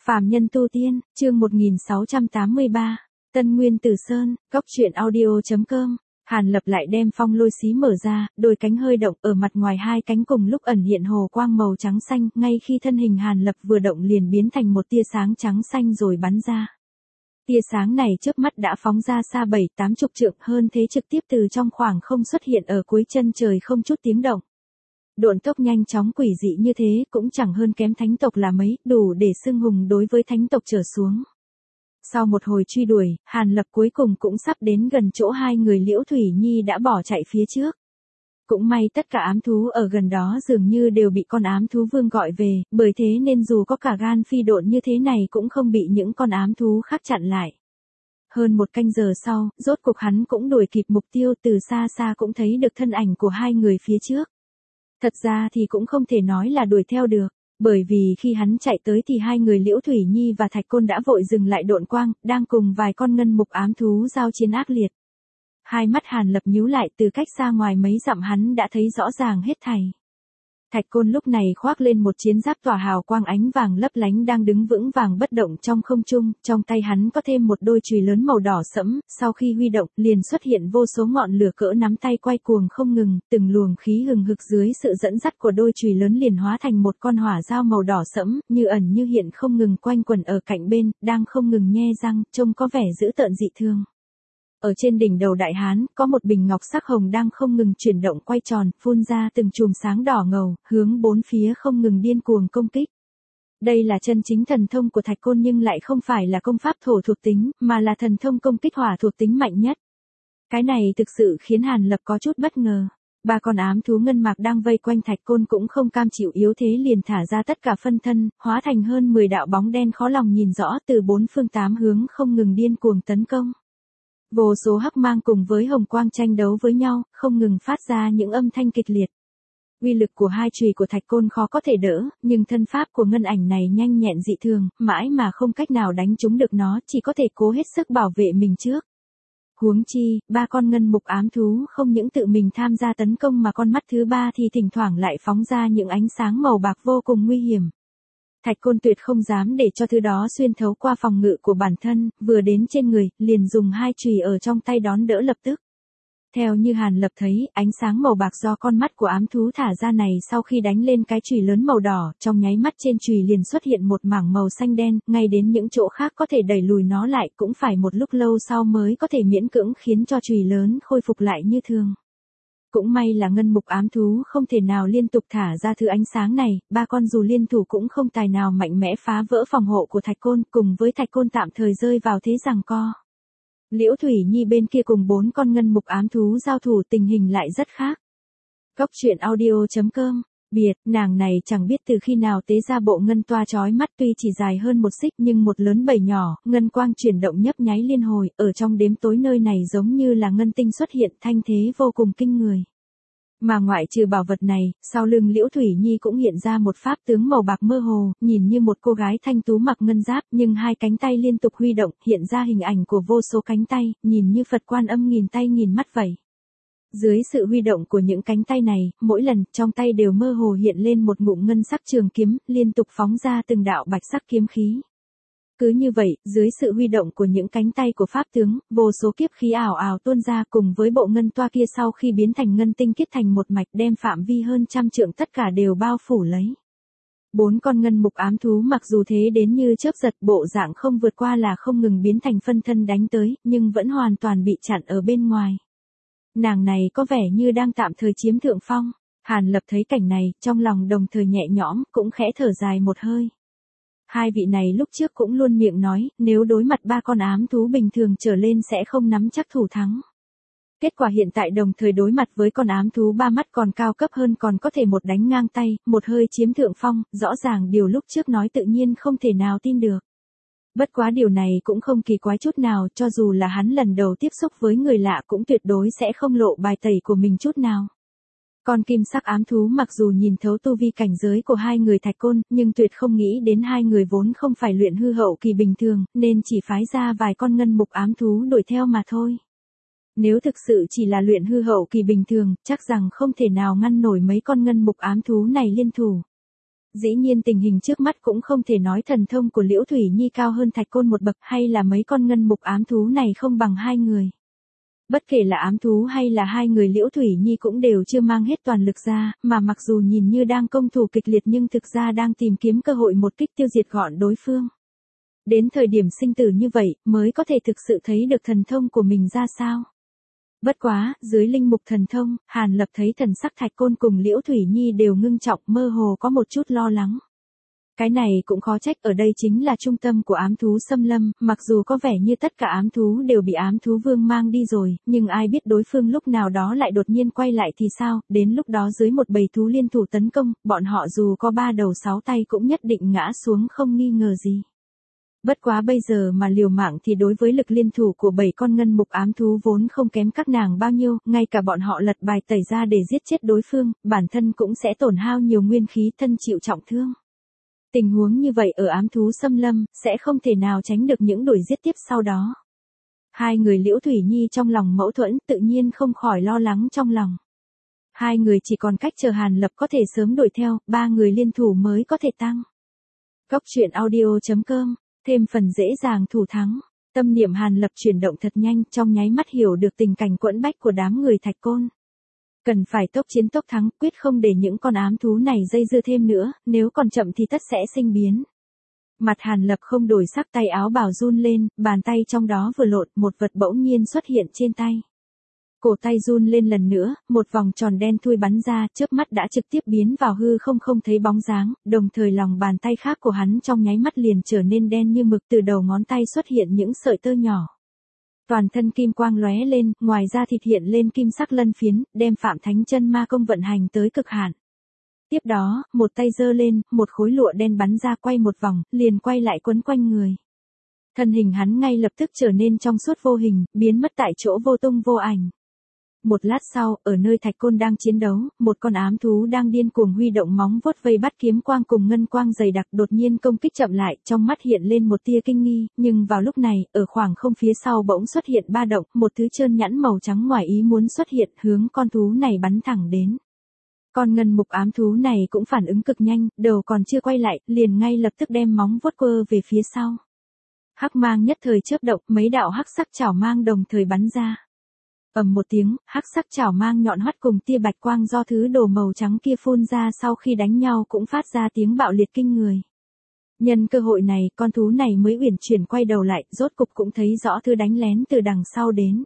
Phàm nhân tu tiên, chương 1683, Tân Nguyên Tử Sơn, góc truyện audio.com. Hàn Lập lại đem phong lôi xí mở ra, đôi cánh hơi động, ở mặt ngoài hai cánh cùng lúc ẩn hiện hồ quang màu trắng xanh, ngay khi thân hình Hàn Lập vừa động liền biến thành một tia sáng trắng xanh rồi bắn ra. Tia sáng này chớp mắt đã phóng ra xa 7-80 trượng, hơn thế trực tiếp từ trong khoảng không xuất hiện ở cuối chân trời không chút tiếng động. Độn tốc nhanh chóng quỷ dị như thế cũng chẳng hơn kém thánh tộc là mấy, đủ để xưng hùng đối với thánh tộc trở xuống. Sau một hồi truy đuổi, Hàn Lập cuối cùng cũng sắp đến gần chỗ hai người Liễu Thủy Nhi đã bỏ chạy phía trước. Cũng may tất cả ám thú ở gần đó dường như đều bị con ám thú vương gọi về, bởi thế nên dù có cả gan phi độn như thế này cũng không bị những con ám thú khác chặn lại. Hơn một canh giờ sau, rốt cuộc hắn cũng đuổi kịp mục tiêu, từ xa xa cũng thấy được thân ảnh của hai người phía trước. Thật ra thì cũng không thể nói là đuổi theo được, bởi vì khi hắn chạy tới thì hai người Liễu Thủy Nhi và Thạch Côn đã vội dừng lại độn quang, đang cùng vài con ngân mục ám thú giao chiến ác liệt. Hai mắt Hàn Lập nhíu lại, từ cách xa ngoài mấy dặm hắn đã thấy rõ ràng hết thảy. Thạch Côn lúc này khoác lên một chiến giáp tỏa hào quang ánh vàng lấp lánh đang đứng vững vàng bất động trong không trung, trong tay hắn có thêm một đôi chùy lớn màu đỏ sẫm, sau khi huy động, liền xuất hiện vô số ngọn lửa cỡ nắm tay quay cuồng không ngừng, từng luồng khí hừng hực dưới sự dẫn dắt của đôi chùy lớn liền hóa thành một con hỏa dao màu đỏ sẫm, như ẩn như hiện không ngừng quanh quẩn ở cạnh bên, đang không ngừng nhe răng, trông có vẻ dữ tợn dị thường. Ở trên đỉnh đầu đại hán, có một bình ngọc sắc hồng đang không ngừng chuyển động quay tròn, phun ra từng chùm sáng đỏ ngầu, hướng bốn phía không ngừng điên cuồng công kích. Đây là chân chính thần thông của Thạch Côn nhưng lại không phải là công pháp thổ thuộc tính, mà là thần thông công kích hỏa thuộc tính mạnh nhất. Cái này thực sự khiến Hàn Lập có chút bất ngờ. Ba con ám thú ngân mạc đang vây quanh Thạch Côn cũng không cam chịu yếu thế liền thả ra tất cả phân thân, hóa thành hơn 10 đạo bóng đen khó lòng nhìn rõ từ bốn phương tám hướng không ngừng điên cuồng tấn công. Vô số hắc mang cùng với hồng quang tranh đấu với nhau, không ngừng phát ra những âm thanh kịch liệt. Uy lực của hai chùy của Thạch Côn khó có thể đỡ, nhưng thân pháp của ngân ảnh này nhanh nhẹn dị thường, mãi mà không cách nào đánh trúng được nó, chỉ có thể cố hết sức bảo vệ mình trước. Huống chi, ba con ngân mục ám thú không những tự mình tham gia tấn công mà con mắt thứ ba thì thỉnh thoảng lại phóng ra những ánh sáng màu bạc vô cùng nguy hiểm. Thạch Côn tuyệt không dám để cho thứ đó xuyên thấu qua phòng ngự của bản thân, vừa đến trên người, liền dùng hai chùy ở trong tay đón đỡ lập tức. Theo như Hàn Lập thấy, ánh sáng màu bạc do con mắt của ám thú thả ra này sau khi đánh lên cái chùy lớn màu đỏ, trong nháy mắt trên chùy liền xuất hiện một mảng màu xanh đen, ngay đến những chỗ khác có thể đẩy lùi nó lại cũng phải một lúc lâu sau mới có thể miễn cưỡng khiến cho chùy lớn khôi phục lại như thường. Cũng may là ngân mục ám thú không thể nào liên tục thả ra thứ ánh sáng này, ba con dù liên thủ cũng không tài nào mạnh mẽ phá vỡ phòng hộ của Thạch Côn, cùng với Thạch Côn tạm thời rơi vào thế giằng co. Liễu Thủy Nhi bên kia cùng 4 con ngân mục ám thú giao thủ tình hình lại rất khác. Góc truyện audio.com. Biệt, nàng này chẳng biết từ khi nào tế ra bộ ngân toa chói mắt, tuy chỉ dài hơn một xích nhưng một lớn bảy nhỏ, ngân quang chuyển động nhấp nháy liên hồi, ở trong đêm tối nơi này giống như là ngân tinh xuất hiện, thanh thế vô cùng kinh người. Mà ngoại trừ bảo vật này, sau lưng Liễu Thủy Nhi cũng hiện ra một pháp tướng màu bạc mơ hồ, nhìn như một cô gái thanh tú mặc ngân giáp, nhưng hai cánh tay liên tục huy động, hiện ra hình ảnh của vô số cánh tay, nhìn như Phật Quan Âm nghìn tay nghìn mắt vậy. Dưới sự huy động của những cánh tay này, mỗi lần trong tay đều mơ hồ hiện lên một ngụm ngân sắc trường kiếm, liên tục phóng ra từng đạo bạch sắc kiếm khí. Cứ như vậy, dưới sự huy động của những cánh tay của pháp tướng, vô số kiếp khí ảo ảo tuôn ra cùng với bộ ngân toa kia sau khi biến thành ngân tinh kết thành một mạch đem phạm vi hơn 100 trượng tất cả đều bao phủ lấy. 4 con ngân mục ám thú mặc dù thế đến như chớp giật, bộ dạng không vượt qua là không ngừng biến thành phân thân đánh tới, nhưng vẫn hoàn toàn bị chặn ở bên ngoài. Nàng này có vẻ như đang tạm thời chiếm thượng phong. Hàn Lập thấy cảnh này, trong lòng đồng thời nhẹ nhõm, cũng khẽ thở dài một hơi. Hai vị này lúc trước cũng luôn miệng nói, nếu đối mặt ba con ám thú bình thường trở lên sẽ không nắm chắc thủ thắng. Kết quả hiện tại đồng thời đối mặt với con ám thú ba mắt còn cao cấp hơn, còn có thể một đánh ngang tay, một hơi chiếm thượng phong, rõ ràng điều lúc trước nói tự nhiên không thể nào tin được. Bất quá điều này cũng không kỳ quái chút nào, cho dù là hắn lần đầu tiếp xúc với người lạ cũng tuyệt đối sẽ không lộ bài tẩy của mình chút nào. Con kim sắc ám thú mặc dù nhìn thấu tu vi cảnh giới của hai người Thạch Côn, nhưng tuyệt không nghĩ đến hai người vốn không phải luyện hư hậu kỳ bình thường, nên chỉ phái ra vài con ngân mục ám thú đuổi theo mà thôi. Nếu thực sự chỉ là luyện hư hậu kỳ bình thường, chắc rằng không thể nào ngăn nổi mấy con ngân mục ám thú này liên thủ. Dĩ nhiên tình hình trước mắt cũng không thể nói thần thông của Liễu Thủy Nhi cao hơn Thạch Côn một bậc hay là mấy con ngân mục ám thú này không bằng hai người. Bất kể là ám thú hay là hai người Liễu Thủy Nhi cũng đều chưa mang hết toàn lực ra, mà mặc dù nhìn như đang công thủ kịch liệt nhưng thực ra đang tìm kiếm cơ hội một kích tiêu diệt gọn đối phương. Đến thời điểm sinh tử như vậy mới có thể thực sự thấy được thần thông của mình ra sao. Bất quá, dưới linh mục thần thông, Hàn Lập thấy thần sắc Thạch Côn cùng Liễu Thủy Nhi đều ngưng trọng, mơ hồ có một chút lo lắng. Cái này cũng khó trách, ở đây chính là trung tâm của ám thú xâm lâm, mặc dù có vẻ như tất cả ám thú đều bị ám thú vương mang đi rồi, nhưng ai biết đối phương lúc nào đó lại đột nhiên quay lại thì sao, đến lúc đó dưới một bầy thú liên thủ tấn công, bọn họ dù có 3 đầu 6 tay cũng nhất định ngã xuống không nghi ngờ gì. Bất quá bây giờ mà liều mạng thì đối với lực liên thủ của 7 con ngân mục ám thú vốn không kém các nàng bao nhiêu, ngay cả bọn họ lật bài tẩy ra để giết chết đối phương, bản thân cũng sẽ tổn hao nhiều nguyên khí, thân chịu trọng thương. Tình huống như vậy ở ám thú xâm lâm, sẽ không thể nào tránh được những đuổi giết tiếp sau đó. Hai người Liễu Thủy Nhi trong lòng mâu thuẫn, tự nhiên không khỏi lo lắng trong lòng. Hai người chỉ còn cách chờ Hàn Lập có thể sớm đuổi theo, 3 người liên thủ mới có thể tăng. Góc truyện audio.com, thêm phần dễ dàng thủ thắng. Tâm niệm Hàn Lập chuyển động thật nhanh, trong nháy mắt hiểu được tình cảnh quẫn bách của đám người Thạch Côn. Cần phải tốc chiến tốc thắng, quyết không để những con ám thú này dây dưa thêm nữa, nếu còn chậm thì tất sẽ sinh biến. Mặt Hàn Lập không đổi sắc, tay áo bào run lên, bàn tay trong đó vừa lộn, một vật bỗng nhiên xuất hiện trên tay. Cổ tay run lên lần nữa, một vòng tròn đen thui bắn ra, chớp mắt đã trực tiếp biến vào hư không, không thấy bóng dáng, đồng thời lòng bàn tay khác của hắn trong nháy mắt liền trở nên đen như mực, từ đầu ngón tay xuất hiện những sợi tơ nhỏ. Toàn thân kim quang lóe lên, ngoài ra thịt hiện lên kim sắc lân phiến, đem Phạm Thánh Chân Ma Công vận hành tới cực hạn. Tiếp đó, một tay giơ lên, một khối lụa đen bắn ra, quay một vòng, liền quay lại quấn quanh người. Thân hình hắn ngay lập tức trở nên trong suốt vô hình, biến mất tại chỗ vô tung vô ảnh. Một lát sau, ở nơi Thạch Côn đang chiến đấu, một con ám thú đang điên cuồng huy động móng vuốt vây bắt kiếm quang cùng ngân quang dày đặc, đột nhiên công kích chậm lại, trong mắt hiện lên một tia kinh nghi, nhưng vào lúc này, ở khoảng không phía sau bỗng xuất hiện ba động, một thứ trơn nhẵn màu trắng ngoài ý muốn xuất hiện, hướng con thú này bắn thẳng đến. Con ngân mục ám thú này cũng phản ứng cực nhanh, đầu còn chưa quay lại, liền ngay lập tức đem móng vuốt quơ về phía sau. Hắc mang nhất thời chớp động, mấy đạo hắc sắc chảo mang đồng thời bắn ra. Ầm một tiếng, hắc sắc chảo mang nhọn hoắt cùng tia bạch quang do thứ đồ màu trắng kia phun ra sau khi đánh nhau cũng phát ra tiếng bạo liệt kinh người. Nhân cơ hội này, con thú này mới uyển chuyển quay đầu lại, rốt cục cũng thấy rõ thứ đánh lén từ đằng sau đến.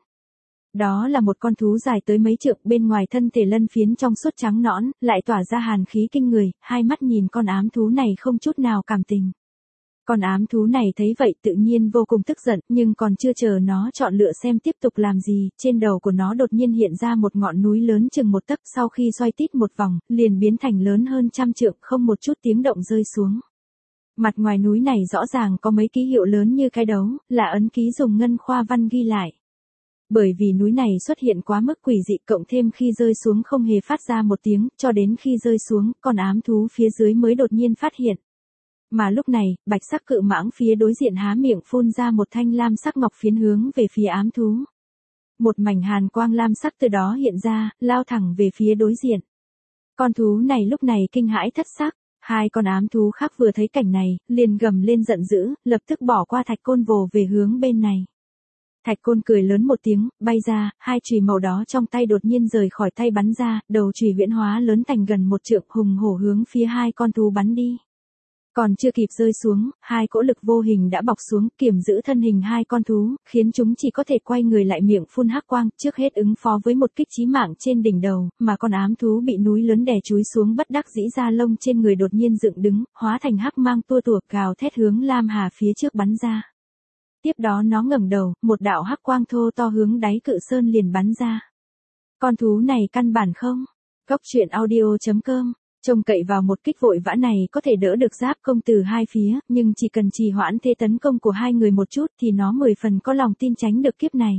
Đó là một con thú dài tới mấy trượng, bên ngoài thân thể lân phiến trong suốt trắng nõn, lại tỏa ra hàn khí kinh người, hai mắt nhìn con ám thú này không chút nào cảm tình. Con ám thú này thấy vậy tự nhiên vô cùng tức giận, nhưng còn chưa chờ nó chọn lựa xem tiếp tục làm gì, trên đầu của nó đột nhiên hiện ra một ngọn núi lớn chừng 1 tấc, sau khi xoay tít một vòng, liền biến thành lớn hơn 100 trượng, không một chút tiếng động rơi xuống. Mặt ngoài núi này rõ ràng có mấy ký hiệu lớn như cái đấu, là ấn ký dùng ngân khoa văn ghi lại. Bởi vì núi này xuất hiện quá mức quỷ dị, cộng thêm khi rơi xuống không hề phát ra một tiếng, cho đến khi rơi xuống, con ám thú phía dưới mới đột nhiên phát hiện. Mà lúc này, bạch sắc cự mãng phía đối diện há miệng phun ra một thanh lam sắc ngọc phiến hướng về phía ám thú. Một mảnh hàn quang lam sắc từ đó hiện ra, lao thẳng về phía đối diện. Con thú này lúc này kinh hãi thất sắc, hai con ám thú khác vừa thấy cảnh này, liền gầm lên giận dữ, lập tức bỏ qua Thạch Côn vồ về hướng bên này. Thạch Côn cười lớn một tiếng, bay ra, hai chùy màu đó trong tay đột nhiên rời khỏi tay bắn ra, đầu chùy huyễn hóa lớn thành gần 1 trượng, hùng hổ hướng phía hai con thú bắn đi. Còn chưa kịp rơi xuống, hai cỗ lực vô hình đã bọc xuống, kiềm giữ thân hình hai con thú, khiến chúng chỉ có thể quay người lại miệng phun hắc quang, trước hết ứng phó với một kích chí mạng trên đỉnh đầu, mà con ám thú bị núi lớn đè chúi xuống bất đắc dĩ da lông trên người đột nhiên dựng đứng, hóa thành hắc mang tua tủa gào thét hướng Lam Hà phía trước bắn ra. Tiếp đó nó ngẩng đầu, một đạo hắc quang thô to hướng đáy cự sơn liền bắn ra. Con thú này căn bản không. Góc truyện audio.com, trông cậy vào một kích vội vã này có thể đỡ được giáp công từ hai phía, nhưng chỉ cần trì hoãn thế tấn công của hai người một chút thì nó 10 phần có lòng tin tránh được kiếp này.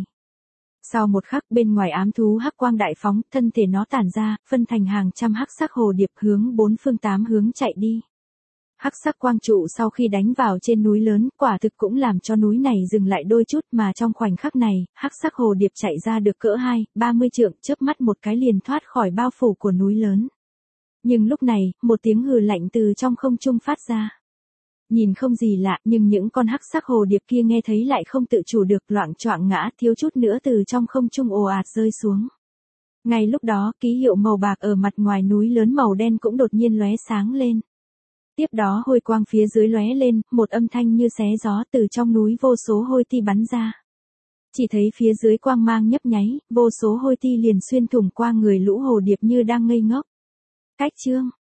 Sau một khắc, bên ngoài ám thú hắc quang đại phóng, thân thể nó tản ra, phân thành hàng trăm hắc sắc hồ điệp hướng 4 phương 8 hướng chạy đi. Hắc sắc quang trụ sau khi đánh vào trên núi lớn, quả thực cũng làm cho núi này dừng lại đôi chút, mà trong khoảnh khắc này, hắc sắc hồ điệp chạy ra được cỡ 2-30 trượng, chớp mắt một cái liền thoát khỏi bao phủ của núi lớn. Nhưng lúc này, một tiếng hừ lạnh từ trong không trung phát ra. Nhìn không gì lạ, nhưng những con hắc sắc hồ điệp kia nghe thấy lại không tự chủ được, loạng choạng ngã, thiếu chút nữa từ trong không trung ồ ạt rơi xuống. Ngay lúc đó, ký hiệu màu bạc ở mặt ngoài núi lớn màu đen cũng đột nhiên lóe sáng lên. Tiếp đó hôi quang phía dưới lóe lên, một âm thanh như xé gió từ trong núi vô số hôi ti bắn ra. Chỉ thấy phía dưới quang mang nhấp nháy, vô số hôi ti liền xuyên thủng qua người lũ hồ điệp như đang ngây ngốc. Cách chương